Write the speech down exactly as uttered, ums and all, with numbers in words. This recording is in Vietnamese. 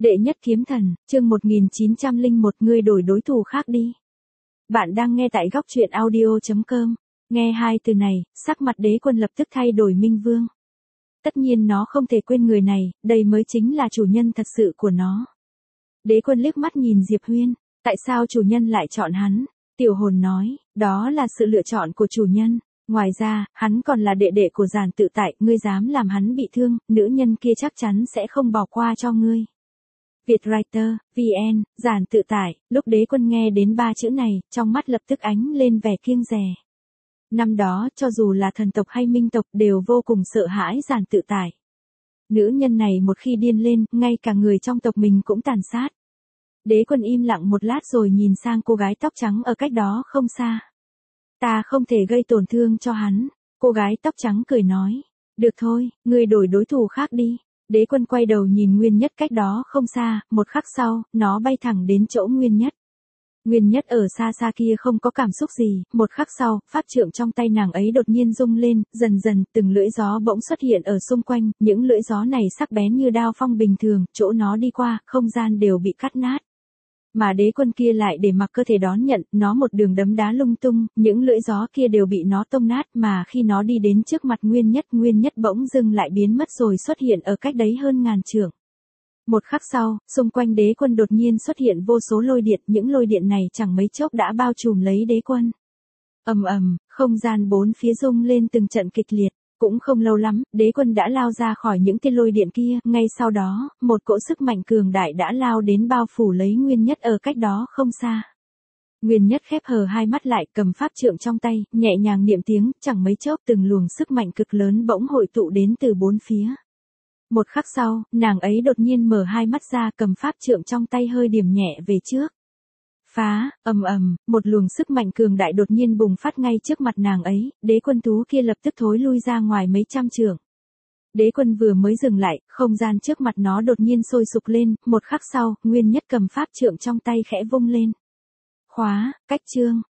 Đệ nhất kiếm thần, chương một nghìn chín trăm lẻ một ngươi đổi đối thủ khác đi. Bạn đang nghe tại góc truyện audio chấm com. Nghe hai từ này, sắc mặt Đế Quân lập tức thay đổi Minh Vương. Tất nhiên nó không thể quên người này, đây mới chính là chủ nhân thật sự của nó. Đế Quân liếc mắt nhìn Diệp Huyên, tại sao chủ nhân lại chọn hắn? Tiểu hồn nói, đó là sự lựa chọn của chủ nhân. Ngoài ra, hắn còn là đệ đệ của Giản Tự Tại, ngươi dám làm hắn bị thương, nữ nhân kia chắc chắn sẽ không bỏ qua cho ngươi. Vietwriter, vê en, Giản Tự Tại, lúc Đế Quân nghe đến ba chữ này, trong mắt lập tức ánh lên vẻ kiêng dè. Năm đó, cho dù là thần tộc hay minh tộc đều vô cùng sợ hãi Giản Tự Tại. Nữ nhân này một khi điên lên, ngay cả người trong tộc mình cũng tàn sát. Đế Quân im lặng một lát rồi nhìn sang cô gái tóc trắng ở cách đó không xa. Ta không thể gây tổn thương cho hắn. Cô gái tóc trắng cười nói. Được thôi, ngươi đổi đối thủ khác đi. Đế Quân quay đầu nhìn Nguyên Nhất cách đó không xa, một khắc sau, nó bay thẳng đến chỗ Nguyên Nhất. Nguyên Nhất ở xa xa kia không có cảm xúc gì, một khắc sau, pháp trượng trong tay nàng ấy đột nhiên rung lên, dần dần, từng lưỡi gió bỗng xuất hiện ở xung quanh, những lưỡi gió này sắc bén như đao phong bình thường, chỗ nó đi qua, không gian đều bị cắt nát. Mà Đế Quân kia lại để mặc cơ thể đón nhận, nó một đường đấm đá lung tung, những lưỡi gió kia đều bị nó tông nát, mà khi nó đi đến trước mặt Nguyên Nhất, Nguyên Nhất bỗng dưng lại biến mất rồi xuất hiện ở cách đấy hơn ngàn trượng. Một khắc sau, xung quanh Đế Quân đột nhiên xuất hiện vô số lôi điện, những lôi điện này chẳng mấy chốc đã bao trùm lấy Đế Quân. Ầm ầm, không gian bốn phía rung lên từng trận kịch liệt. Cũng không lâu lắm, Đế Quân đã lao ra khỏi những tia lôi điện kia, ngay sau đó, một cỗ sức mạnh cường đại đã lao đến bao phủ lấy Nguyên Nhất ở cách đó không xa. Nguyên Nhất khép hờ hai mắt lại, cầm pháp trượng trong tay, nhẹ nhàng niệm tiếng, chẳng mấy chốc từng luồng sức mạnh cực lớn bỗng hội tụ đến từ bốn phía. Một khắc sau, nàng ấy đột nhiên mở hai mắt ra, cầm pháp trượng trong tay hơi điểm nhẹ về trước. Phá, ầm ầm, một luồng sức mạnh cường đại đột nhiên bùng phát ngay trước mặt nàng ấy, Đế Quân thú kia lập tức thối lui ra ngoài mấy trăm trượng. Đế Quân vừa mới dừng lại, không gian trước mặt nó đột nhiên sôi sục lên, một khắc sau, Nguyên Nhất cầm pháp trượng trong tay khẽ vung lên. Khóa, cách chương,